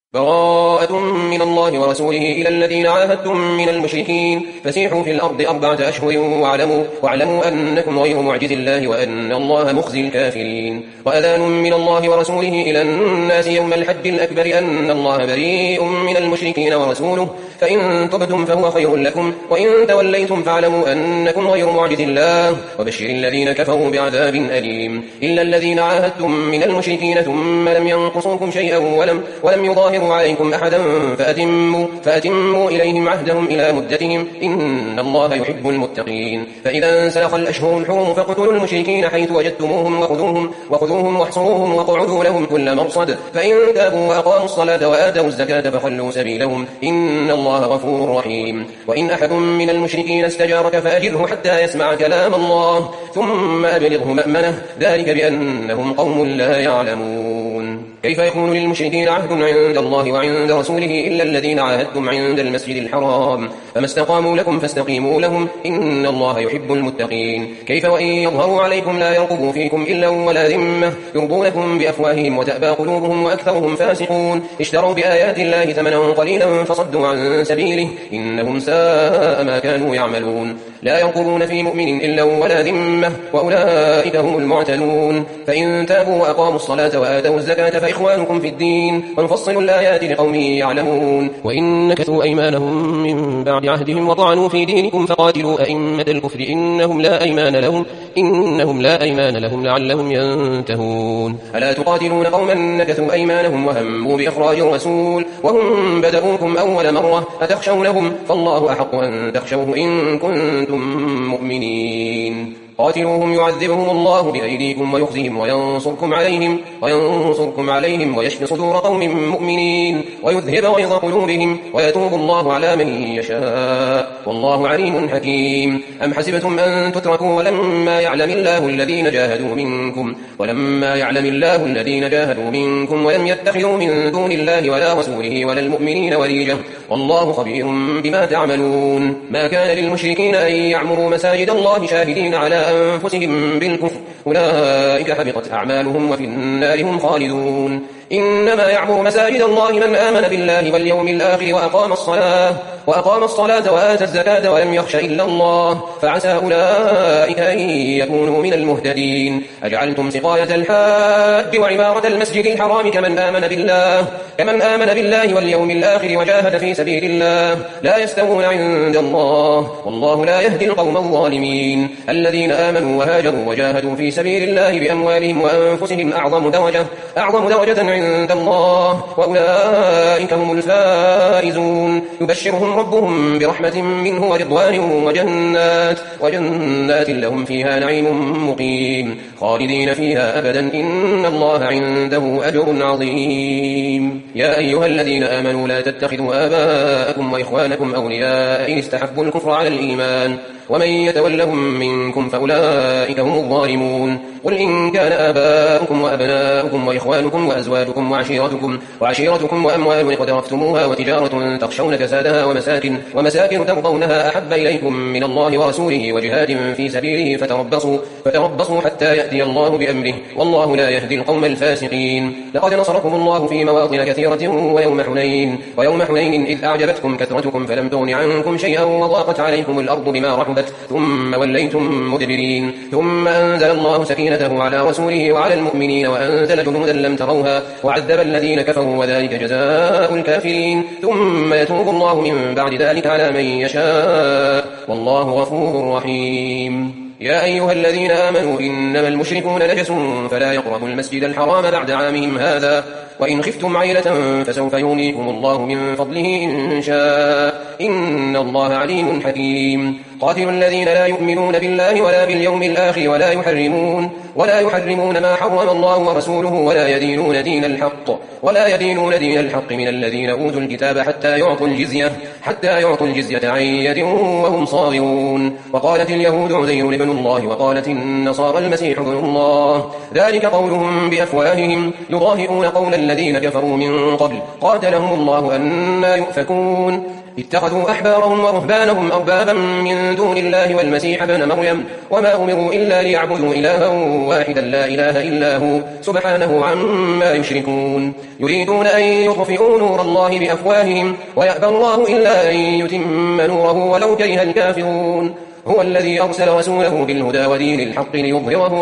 براءة من الله ورسوله إلى الذين عاهدتم من المشركين فسيحوا في الأرض 4 أشهر واعلموا أنكم غير معجز الله وأن الله مخزي الكافرين. وأذان من الله ورسوله إلى الناس يوم الحج الأكبر أن الله بريء من المشركين ورسوله فإن تبتم فهو خير لكم وإن توليتم فاعلموا أنكم غير معجز الله وبشر الذين كفروا بعذاب أليم. إلا الذين عاهدتم من المشركين ثم لم ينقصوكم شيئا ولم يظاهروا عليكم أحدا فأتموا إليهم عهدهم إلى مدتهم إن الله يحب المتقين. فإذا انسلخ الأشهر الحرم فاقتلوا المشركين حيث وجدتموهم وخذوهم واحصروهم وقعدوا لهم كل مرصد فإن تابوا وأقاموا الصلاة وآتوا الزكاة فخلوا سبيلهم إن الله غفور رحيم. وإن أحد من المشركين استجارك فأجره حتى يسمع كلام الله ثم أبلغه مأمنه ذلك بأنهم قوم لا يعلمون. كيف يكون للمشركين عهد عند الله وعند رسوله إلا الذين عاهدتم عند المسجد الحرام فما استقاموا لكم فاستقيموا لهم إن الله يحب المتقين. كيف وإن يظهروا عليكم لا يرقبوا فيكم إلا ولا ذمة يرضونكم بأفواههم وتأبى قلوبهم وأكثرهم فاسقون. اشتروا بآيات الله ثمنا قليلا فصدوا عن سبيله إنهم ساء ما كانوا يعملون. لا يرقبون في مؤمن إلا ولا ذمة وأولئك هم المعتدون. فإن تابوا وأقاموا الصلاة وآتوا الزكاة فإخوانكم في الدين ونفصل الآيات لقوم يعلمون. وإن نكثوا أيمانهم من بعد عهدهم وطعنوا في دينكم فقاتلوا أئمة الكفر إنهم لا أيمان لهم لعلهم ينتهون. ألا تقاتلون قوما نكثوا أيمانهم وهموا بإخراج الرسول وهم بدؤوكم أول مرة أتخشونهم فالله أحق أن تخشوه إن كنتم مؤمنين. قاتلوهم يعذبهم الله بأيديكم ويخزيهم وينصركم عليهم ويشفي صدور قوم مؤمنين ويذهب غيظ قلوبهم ويتوب الله على من يشاء والله عليم حكيم. أم حسبتم أن تتركوا ولما يعلم الله الذين جاهدوا منكم ولم يتخذوا من دون الله ولا رسوله ولا المؤمنين وليجة والله خبير بما تعملون. ما كان للمشركين أن يعمروا مساجد الله شاهدين على أنفسهم بالكفر أولئك حبطت أعمالهم وفي النار هم خالدون. إنما يعمر مساجد الله من آمن بالله واليوم الآخر وأقام الصلاة وآتى الزكاة ولم يخش إلا الله فعسى أولئك أن يكونوا من المهتدين. أجعلتم سقاية الحاج وعمارة المسجد الحرام كمن آمن بالله واليوم الآخر وجاهد في سبيل الله لا يستوون عند الله والله لا يهدي القوم الظالمين. الذين آمنوا وهاجروا وجاهدوا في سبيل الله بأموالهم وأنفسهم أعظم درجة عند الله وأولئك هم الفائزون. يبشرهم ربهم برحمة منه ورضوان وجنات لهم فيها نعيم مقيم خالدين فيها أبدا إن الله عنده أجر عظيم. يا أيها الذين آمنوا لا تتخذوا آباءكم وإخوانكم أولياء إن استحبوا الكفر على الإيمان ومن يتولهم منكم فأولئك هم الظالمون. قل إن كان آباؤكم وأبناؤكم وإخوانكم وأزواجكم وعشيرتكم وأموال اقترفتموها وتجارة تخشون كسادها ومساكن ترضونها أحب إليكم من الله ورسوله وجهاد في سبيله فتربصوا حتى يأتي الله بأمره والله لا يهدي القوم الفاسقين. لقد نصركم الله في مواطن كثيرة ويوم حنين إذ أعجبتكم كثرتكم فلم تغن عنكم شيئا وضاقت عليكم الأرض بما رحبت ثم وليتم مدبرين. ثم أنزل الله سكينته على رسوله وعلى المؤمنين وأنزل جنودا لم تروها وعذب الذين كفروا وذلك جزاء الكافرين. ثم يتوب الله من بعد ذلك على من يشاء والله غفور رحيم. يا أيها الذين آمنوا إنما المشركون نجس فلا يقربوا المسجد الحرام بعد عامهم هذا وإن خفتم عيلة فسوف يغنيكم الله من فضله إن شاء إن الله عليم حكيم. قاتلوا الذين لا يؤمنون بالله ولا باليوم الآخر ولا يحرمون ما حرم الله ورسوله ولا يدينون دين الحق من الذين أوتوا الكتاب حتى يعطوا الجزية عن يد وهم صاغرون. وقالت اليهود عزير ابن الله وقالت النصارى المسيح ابن الله ذلك قولهم بأفواههم يضاهئون قول الذين كفروا من قبل قاتلهم الله أنى يؤفكون. اتخذوا أحبارهم ورهبانهم أربابا من دون الله والمسيح ابن مريم وما أمروا إلا ليعبدوا إلها واحدا لا إله إلا هو سبحانه عما يشركون يريدون أن يطفئوا نور الله بأفواههم ويأبى الله إلا أن يتم نوره ولو كره الكافرون هو الذي أرسل رسوله بالهدى ودين الحق ليظهره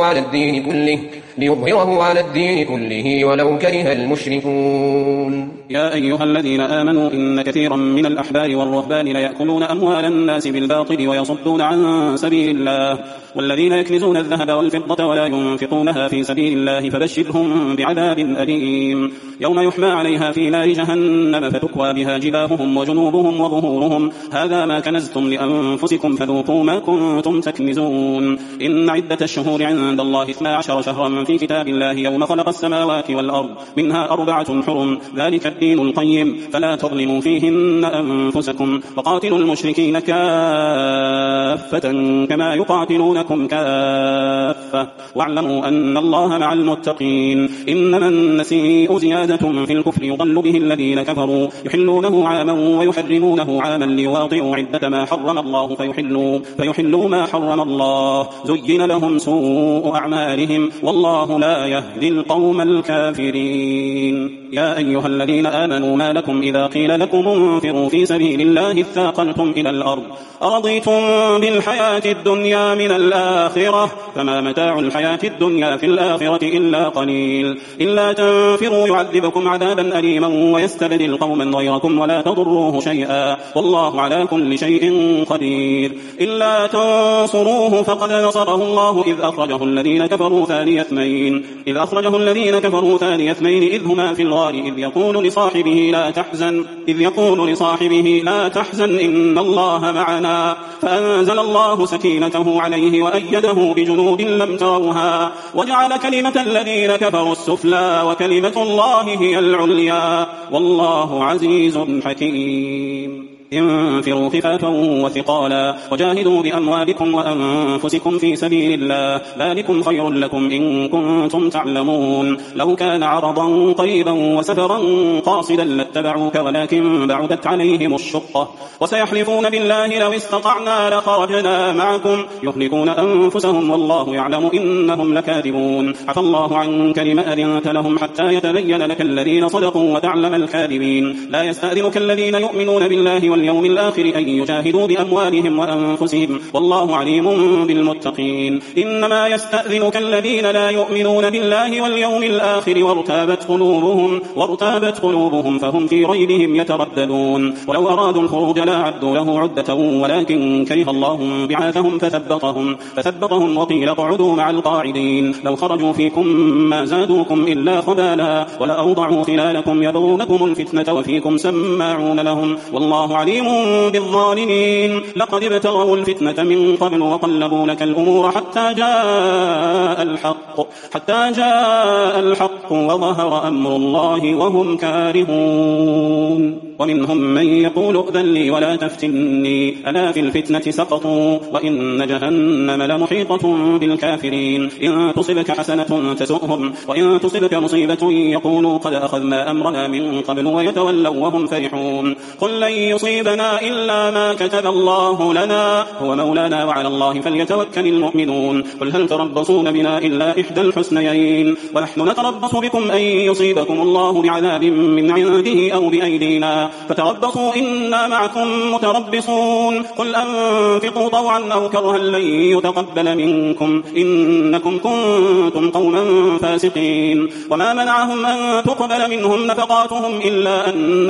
على الدين كله ولو كره المشركون. يا أيها الذين آمنوا إن كثيرا من الأحبار والرهبان ليأكلون أموال الناس بالباطل ويصدون عن سبيل الله والذين يكنزون الذهب والفضة ولا ينفقونها في سبيل الله فبشرهم بعذاب أليم يوم يحمى عليها في نار جهنم فتكوى بها جباههم وجنوبهم وظهورهم هذا ما كنزتم لأنفسكم فذوقوا ما كنتم تكنزون. إن عدة الشهور عند الله 12 شهرا في كتاب الله يوم خلق السماوات والأرض منها 4 حرم ذلك الدين القيم فلا تظلموا فيهن أنفسكم وقاتلوا المشركين كافة كما يقاتلونكم كافة واعلموا أن الله مع المتقين. إنما النسيء زيادة في الكفر يضل به الذين كفروا يحلونه عاما ويحرمونه عاما ليواطئوا عدة ما حرم الله فيحلوا ما حرم الله زين لهم سوء أعمالهم والله لا يهدي القوم الكافرين. يا أيها الذين آمنوا ما لكم إذا قيل لكم انفروا في سبيل الله اثاقلتم إلى الأرض أرضيتم بالحياة الدنيا من الآخرة فما متاع الحياة الدنيا في الآخرة إلا قليل. إلا تنفروا يعذبكم عذابا أليما ويستبدل قوما غيركم ولا تضروه شيئا والله على كل شيء قدير. إلا تنصروه فقد نصره الله إذ أخرجه الذين كفروا ثاني اثنين إذ هما في الغار إذ يقول لصاحبه لا تحزن إن الله معنا فأنزل الله سكينته عليه وأيده بجنود لم تروها وجعل كلمة الذين كفروا السفلى وكلمة الله هي العليا والله عزيز حكيم. انفروا خفافا وثقالا وجاهدوا بأموالكم وأنفسكم في سبيل الله ذلكم خير لكم إن كنتم تعلمون. لو كان عرضا قريبا وسفرا قاصدا لاتبعوك ولكن بعدت عليهم الشقة وسيحلفون بالله لو استطعنا لخرجنا معكم يهلكون أنفسهم والله يعلم إنهم لكاذبون. عفى الله عنك لما أذنت لهم حتى يتبين لك الذين صدقوا وتعلم الكاذبين. لا يستأذنك الذين يؤمنون بالله واليوم الآخر أن يجاهدوا بأموالهم وأنفسهم والله عليم بالمتقين. إنما يستأذنك الذين لا يؤمنون بالله واليوم الآخر وارتابت قلوبهم فهم في ريبهم يترددون. ولو أرادوا الخروج لا عدوا له عدة ولكن كره الله بعاثهم فثبطهم وقيل اقعدوا مع القاعدين. لو خرجوا فيكم ما زادوكم إلا خبالا ولأوضعوا خلالكم يبغونكم الفتنة وفيكم سماعون لهم والله عليم بالظالمين. لقد ابتغوا الفتنة من قبل وقلبوا لك الأمور حتى جاء الحق وظهر أمر الله وهم كارهون. ومنهم من يقول ائذن لي ولا تفتني ألا في الفتنة سقطوا وإن جهنم لمحيطة بالكافرين. إن تصبك حسنة تسؤهم وإن تصبك مصيبة يقولوا قد أخذنا أمرنا من قبل ويتولوا وهم فرحون. قل لن يصيبنا إلا ما كتب الله لنا هو مولانا وعلى الله فليتوكل المؤمنون. قل هل تربصون بنا إلا إحدى الحسنيين ونحن نتربص بكم أن يصيبكم الله بعذاب من عنده أو بأيدينا فتربصوا إنا معكم متربصون. قل أنفقوا طوعا أو كرها لن يتقبل منكم إنكم كنتم قوما فاسقين. وما منعهم أن تقبل منهم نفقاتهم إلا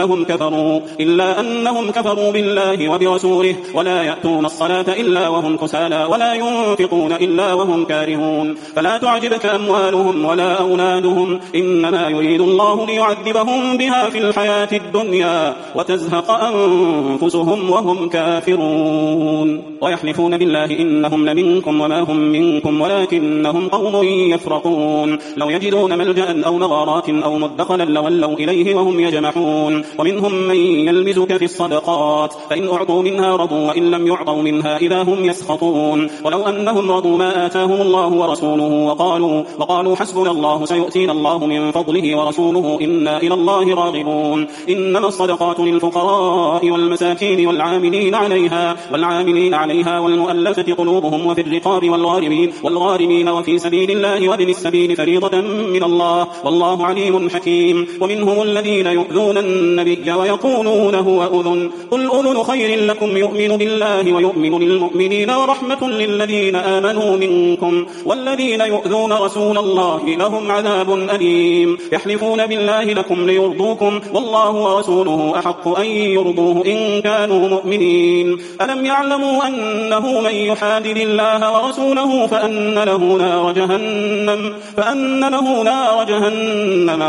أنهم كفروا بالله وبرسوله ولا يأتون الصلاة إلا وهم كسالى ولا ينفقون إلا وهم كارهون. فلا تعجبك أموالهم ولا أولادهم إنما يريد الله ليعذبهم بها في الحياة الدنيا وتزهق أنفسهم وهم كافرون. ويحلفون بالله إنهم لمنكم وما هم منكم ولكنهم قوم يفرقون. لو يجدون ملجأ أو مغارات أو مدخلا لولوا إليه وهم يجمحون. ومنهم من يلمزك في الصدقات الصدقات فإن أعطوا منها رضوا وإن لم يعطوا منها إذا هم يسخطون ولو أنهم رضوا ما آتاهم الله ورسوله وقالوا حسبنا الله سيؤتينا الله من فضله ورسوله إنا إلى الله راغبون إنما الصدقات للفقراء والمساكين والعاملين عليها والمؤلفة قلوبهم وفي الرقاب والغارمين وفي سبيل الله وابن السبيل فريضة من الله والله عليم حكيم ومنهم الذين يؤذون النبي ويقولون هو أذن قل أذن خير لكم يؤمن بالله ويؤمن للمؤمنين ورحمة للذين آمنوا منكم والذين يؤذون رسول الله لهم عذاب أليم يحلفون بالله لكم ليرضوكم والله ورسوله أحق أن يرضوه إن كانوا مؤمنين ألم يعلموا أنه من يحادد الله ورسوله فأن له نار جهنم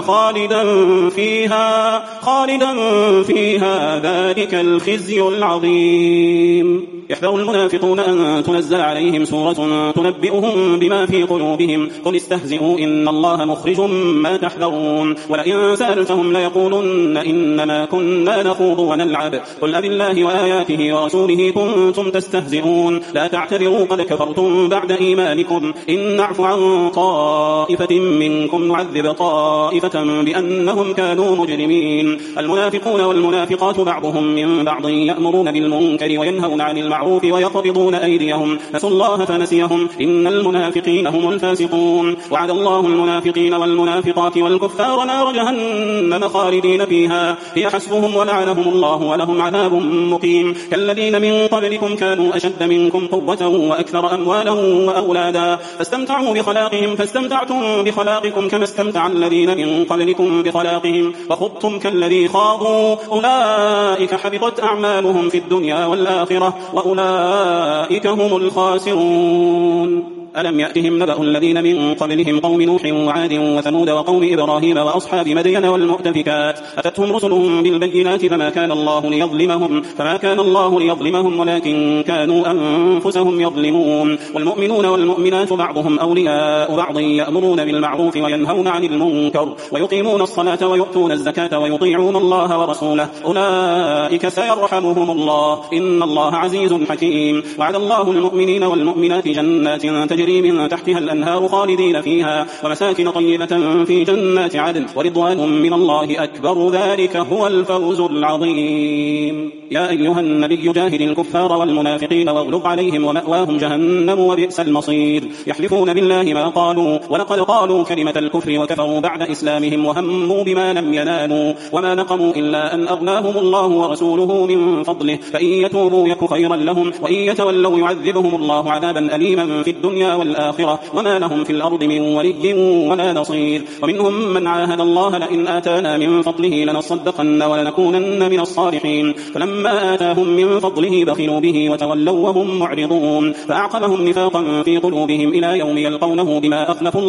خالدا فيها ذلك الخزي العظيم يحذر المنافقون أن تنزل عليهم سورة تنبئهم بما في قلوبهم قل استهزئوا إن الله مخرج ما تحذرون ولئن سألتهم ليقولن إنما كنا نخوض ونلعب قل أبالله وآياته ورسوله كنتم تستهزئون لا تعتذروا قد كفرتم بعد إيمانكم إن نعفو عن طائفة منكم نعذب طائفة بأنهم كانوا مجرمين المنافقون والمنافقات بعضهم من بعض يأمرون بالمنكر وينهون عن المعروف ويقبضون أيديهم نسوا الله فنسيهم إن المنافقين هم الفاسقون وعد الله المنافقين والمنافقات والكفار نار جهنم خالدين فيها هي حسبهم ولعنهم الله ولهم عذاب مقيم كالذين من قبلكم كانوا أشد منكم قوة وأكثر أموالا وأولادا فاستمتعوا بخلاقهم فاستمتعتم بخلاقكم كما استمتع الذين من قبلكم بخلاقهم وخضتم كالذي خاضوا أولئك حبطت أعمالهم في الدنيا والآخرة وأولئك هم الخاسرون ألم يأتهم نبأ الذين من قبلهم قوم نوح وعاد وثمود وقوم إبراهيم وأصحاب مدين والمؤتفكات أتتهم رسلهم بالبينات فما كان الله ليظلمهم ولكن كانوا أنفسهم يظلمون والمؤمنون والمؤمنات بعضهم أولياء بعض يأمرون بالمعروف وينهون عن المنكر ويقيمون الصلاة ويؤتون الزكاة ويطيعون الله ورسوله أولئك سيرحمهم الله إن الله عزيز حكيم وعد الله المؤمنين والمؤمنات جنات تجري من تحتها الأنهار خالدين فيها ومساكن طيبة في جنات عدن ورضوان من الله أكبر ذلك هو الفوز العظيم يا أيها النبي جاهد الكفار والمنافقين واغلظ عليهم ومأواهم جهنم وبئس المصير يحلفون بالله ما قالوا ولقد قالوا كلمة الكفر وكفروا بعد إسلامهم وهموا بما لم ينالوا وما نقموا إلا أن أغناهم الله ورسوله من فضله فإن يتوبوا يك خيرا لهم وإن يتولوا يعذبهم الله عذابا أليما في الدنيا والآخرة وما لهم في الأرض من ولي ولا نصير ومنهم من عاهد الله لئن آتانا من فضله لنصدقن ولنكونن من الصالحين فلما آتاهم من فضله بخلوا به وتولوا وهم معرضون فأعقبهم نفاقا في قلوبهم إلى يوم يلقونه بما أخلفوا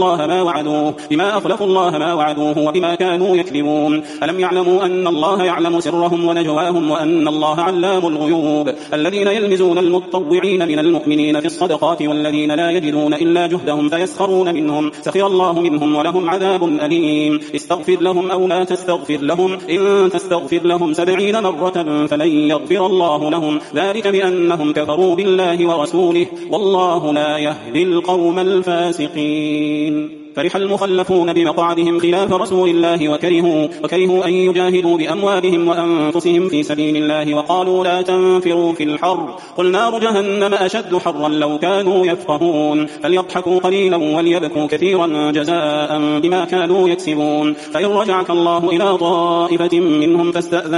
الله ما وعدوه وبما كانوا يكذبون ألم يعلموا أن الله يعلم سرهم ونجواهم وأن الله علام الغيوب الذين يلمزون المتطوعين من المؤمنين في الصدقات والذين لا يجدون إلا جهدهم فيسخرون منهم سخر الله منهم ولهم عذاب أليم استغفر لهم أو لا تستغفر لهم إن تستغفر لهم 70 مرة فلن يغفر الله لهم ذلك بأنهم كفروا بالله ورسوله والله لا يهدي القوم الفاسقين فرح المخلفون بمقعدهم خلاف رسول الله وكرهوا أن يجاهدوا بأموالهم وأنفسهم في سبيل الله وقالوا لا تنفروا في الحر قل نار جهنم أشد حرا لو كانوا يفقهون فليضحكوا قليلا وليبكوا كثيرا جزاء بما كانوا يكسبون فإن رجعك الله إلى طائفة منهم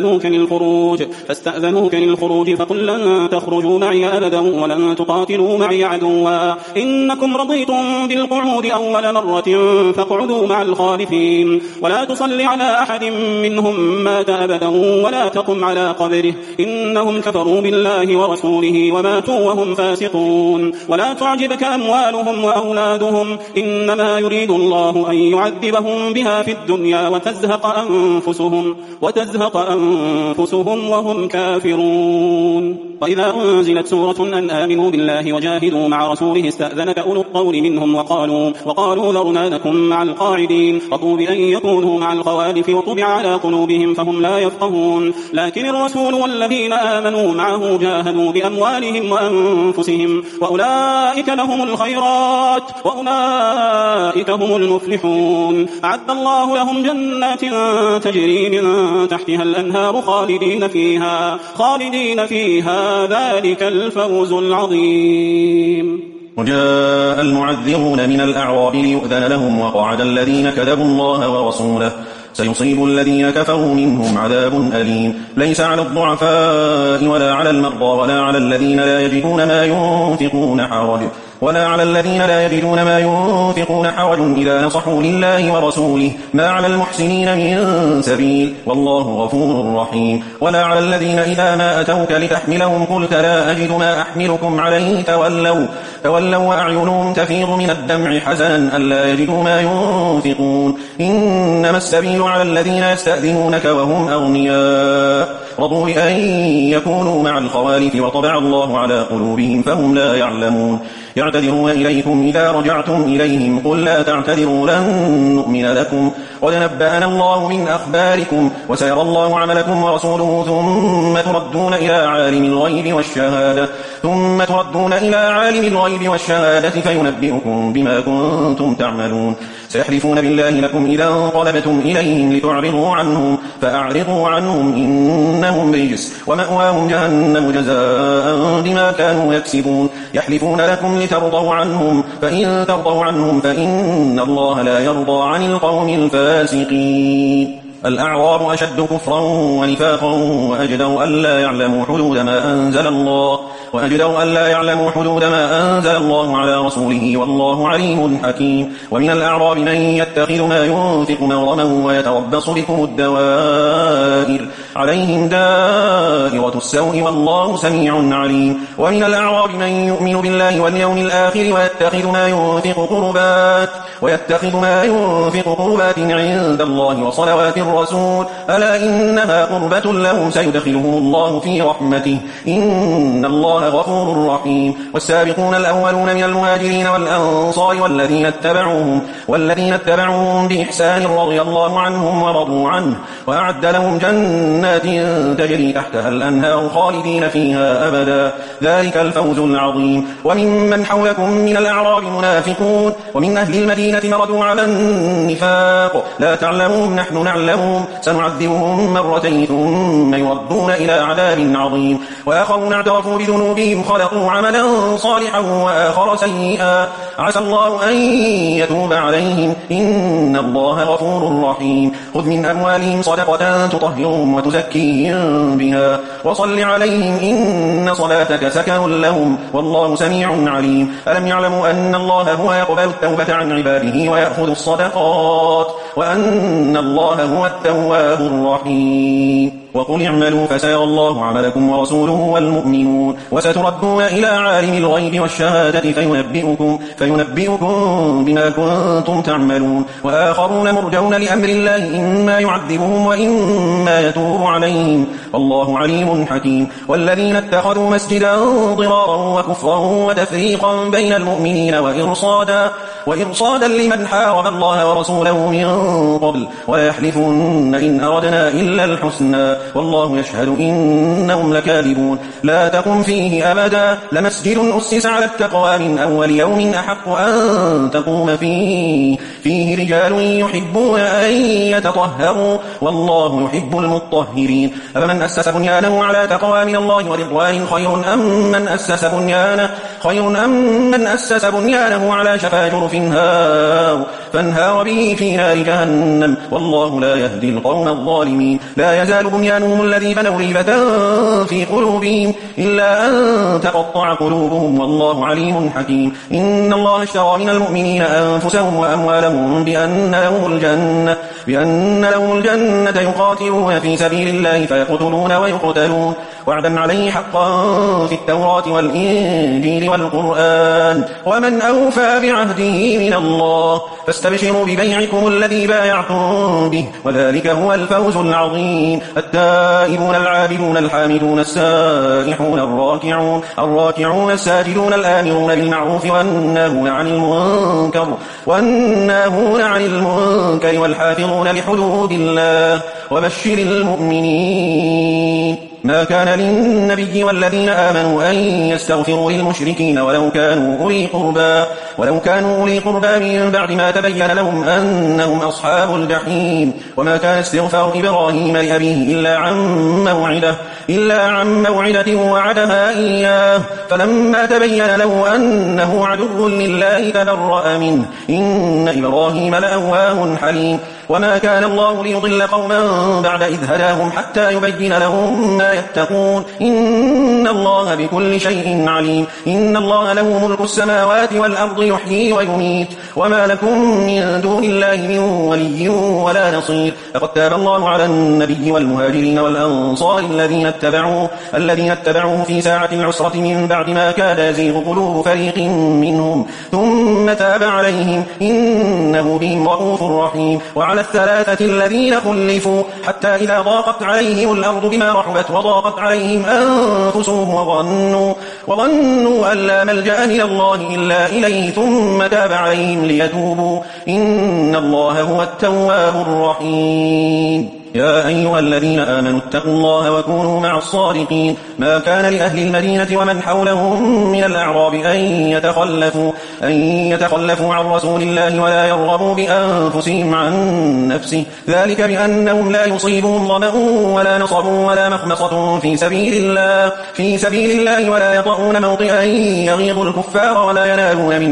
فاستأذنوك للخروج فقل لن تخرجوا معي أبدا ولن تقاتلوا معي عدوا إنكم رضيتم بالقعود أول مرة فاقعدوا مع الخالفين ولا تصل على أحد منهم مات أبدا ولا تقم على قبره إنهم كفروا بالله ورسوله وماتوا وهم فاسقون ولا تعجبك أموالهم وأولادهم إنما يريد الله أن يعذبهم بها في الدنيا وتزهق أنفسهم وهم كافرون وإذا أنزلت سورة أن آمنوا بالله وجاهدوا مع رسوله استأذنك أولو الطول منهم وقالوا ذرنا نكن مع القاعدين رضوا بأن يكونوا مع الخوالف وطبع على قلوبهم فهم لا يفقهون لكن الرسول والذين آمنوا معه جاهدوا بأموالهم وأنفسهم وأولئك لهم الخيرات وأولئك هم المفلحون أعد الله لهم جنات تجري من تحتها الأنهار خالدين فيها ذلك الفوز العظيم. وجاء المعذرون من الأعراب ليؤذن لهم وقعد الذين كذبوا الله ورسوله سيصيب الذين كفروا منهم عذاب أليم ليس على الضعفاء ولا على المرضى ولا على الذين لا يجدون ما ينفقون حرج إذا نصحوا لله ورسوله ما على المحسنين من سبيل والله غفور رحيم ولا على الذين إذا ما أتوك لتحملهم قلت لا أجد ما أحملكم عليه تولوا وأعينهم تفيض من الدمع حزنا ألا يجدوا ما ينفقون إنما السبيل على الذين يستأذنونك وهم أغنياء رضوا بأن يكونوا مع الخوالف وطبع الله على قلوبهم فهم لا يعلمون يعتذرون إليكم إذا رجعتم إليهم قل لا تعتذروا لن نؤمن لكم قد نبأنا الله من أخباركم وسيرى الله عملكم ورسوله ثم تردون إلى عالم الغيب والشهادة فينبئكم بما كنتم تعملون سيحلفون بالله لكم إذا انقلبتم إليهم لتعرضوا عنهم فأعرضوا عنهم إنهم رجس ومأواهم جهنم جزاء بما كانوا يكسبون يحلفون لكم لترضوا عنهم فإن ترضوا عنهم فإن الله لا يرضى عن القوم الفاسقين الأعراب أشد كفرا ونفاقا وأجدوا ألا يعلموا حدود ما أنزل الله على رسوله والله عليم حكيم ومن الأعراب من يتخذ ما ينفق مغرما ويتربص بكم الدوائر عليهم دائرة السوء والله سميع عليم ومن الأعراب من يؤمن بالله واليوم الآخر ويتخذ ما ينفق قربات عند الله وصلوات الرسول ألا إنها قربة لهم سيدخلهم الله في رحمته إن الله غفور رحيم والسابقون الأولون من المهاجرين والأنصار والذين اتبعوهم بإحسان رضي الله عنهم ورضوا عنه وأعد لهم جنات تجري تحتها الأنهار خالدين فيها أبدا ذلك الفوز العظيم وممن حولكم من الأعراب منافقون ومن أهل المدينة مردوا على النفاق لا تعلمهم نحن نعلمهم سنعذبهم مرتين ثم يردون إلى عذاب عظيم وآخرون اعترفوا بذنوبهم خلقوا عملا صالحا وآخر سيئا عسى الله أن يتوب عليهم إن الله غفور رحيم خذ من أموالهم صدقة تطهرهم وتزكيهم بها وصل عليهم إن صلاتك سكن لهم والله سميع عليم ألم يعلموا أن الله هو يقبل التوبة عن عباده ويأخذ الصدقات وأن الله هو التواب الرحيم وقل اعملوا فسيرى الله عملكم ورسوله والمؤمنون وستردون إلى عالم الغيب والشهادة فينبئكم بما كنتم تعملون وآخرون مرجون لأمر الله إما يعذبهم وإما يتوب عليهم والله عليم حكيم والذين اتخذوا مسجدا ضرارا وكفرا وتفريقا بين المؤمنين وإرصادا لمن حارب الله ورسوله من قبل ويحلفون إن أردنا إلا الحسنى والله يشهد إنهم لكاذبون لا تقم فيه أبدا لمسجد أسس على التقوى من أول يوم أحق أن تقوم فيه رجال يحبون أن يتطهروا والله يحب المطهرين أفمن أسس بنيانه على تقوى من الله ورضوان خير أم من أسس بنيانه على شفا جرف فانهار به في نار جهنم والله لا يهدي القوم الظالمين لا يزال بنيانهم الذي بنوا ريبة في قلوبهم إلا أن تقطع قلوبهم والله عليم حكيم إن الله اشترى من المؤمنين أنفسهم وأموالهم بأن لهم الجنة يقاتلون في سبيل الله فيقتلون ويقتلون وعدا عليه حقا في التوراة والإنجيل والقرآن ومن أوفى بعهده من الله فاستبشروا ببيعكم الذي بايعتم به وذلك هو الفوز العظيم. التائبون العابدون الحامدون السائحون الراكعون الساجدون الآمرون بالمعروف والناهون عن المنكر والحافظون لحدود الله وبشر المؤمنين. ما كان للنبي والذين آمنوا أن يستغفروا للمشركين ولو كانوا أولي قربى من بعد ما تبين لهم أنهم أصحاب الجحيم. وما كان استغفار إبراهيم لأبيه إلا عن موعدة وعدها إياه فلما تبين له أنه عدو لله تبرأ منه إن إبراهيم لأواه حليم. وما كان الله ليضل قوما بعد إذ هداهم حتى يبين لهم ما يتقون إن الله بكل شيء عليم. إن الله له ملك السماوات والأرض يحيي ويميت وما لكم من دون الله من ولي ولا نصير. لقد تاب الله على النبي والمهاجرين والأنصار الذين اتبعوه في ساعة العسرة من بعد ما كاد يزيغ قلوب فريق منهم ثم تاب عليهم إنه بهم رؤوف رحيم. وعلى الثلاثة الذين خلفوا حتى إذا ضاقت عليهم الأرض بما رحبت وضاقت عليهم أنفسهم وظنوا أن لا ملجأ من الله إلا إليه ثم تاب عليهم ليتوبوا إن الله هو التواب الرحيم. يا أيها الذين آمنوا اتقوا الله وكونوا مع الصادقين. ما كان لأهل المدينة ومن حولهم من الأعراب أن يتخلفوا عن رسول الله ولا يرغبوا بأنفسهم عن نفسه ذلك بأنهم لا يصيبهم ظمأ ولا نصب ولا مخمصة في سبيل الله ولا يطؤون موطئا يغيظ الكفار ولا ينالون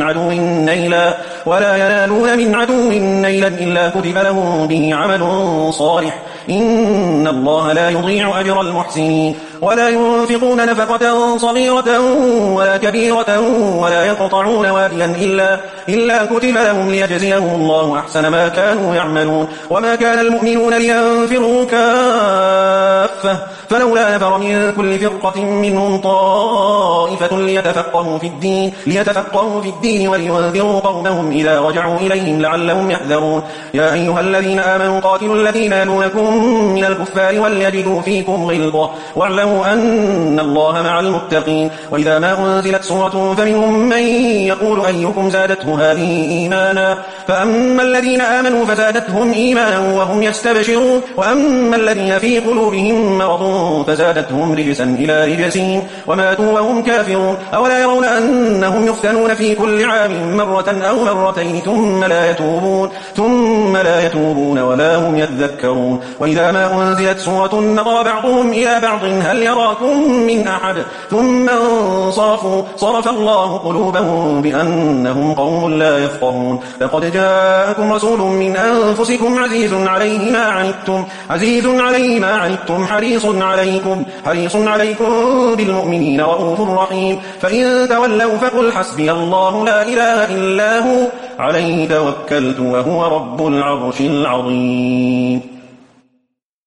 من عدو نيلا إلا كتب لهم به عمل صالح إن الله لا يضيع أجر المحسنين. ولا ينفقون نفقة صغيرة ولا كبيرة ولا يقطعون واديا إلا كتب لهم ليجزيهم الله أحسن ما كانوا يعملون. وما كان المؤمنون لينفروا كافة فلولا نفر من كل فرقة منهم طائفة ليتفقهوا في الدين ولينذروا قومهم إذا رجعوا إليهم لعلهم يحذرون. يا أيها الذين آمنوا قاتلوا الذين يلونكم من الكفار وليجدوا فيكم غلظة واعلموا أن الله مع المتقين. وإذا ما أنزلت سورة فمنهم من يقول أيكم زادته هذه إيمانا فأما الذين آمنوا فزادتهم إيمانا وهم يستبشرون وأما الذين في قلوبهم مرض فزادتهم رجسا إلى رجسهم وماتوا وهم كافرون. أولا يرون أنهم يفتنون في كل عام مرة أو مرتين ثم لا يتوبون ولا هم يذكرون. وإذا ما أنزلت سورة نظر بعضهم إلى بعض هل يراكم من أحد ثم انصرفوا صرف الله قلوبهم بأنهم قوم لا يفقهون. لقد جاءكم رسول من أنفسكم عزيز عليه ما عنتم حريص عليكم بالمؤمنين رؤوف رحيم. فإن تولوا فقل حسبي الله لا إله إلا هو عليه توكلت وهو رب العرش العظيم.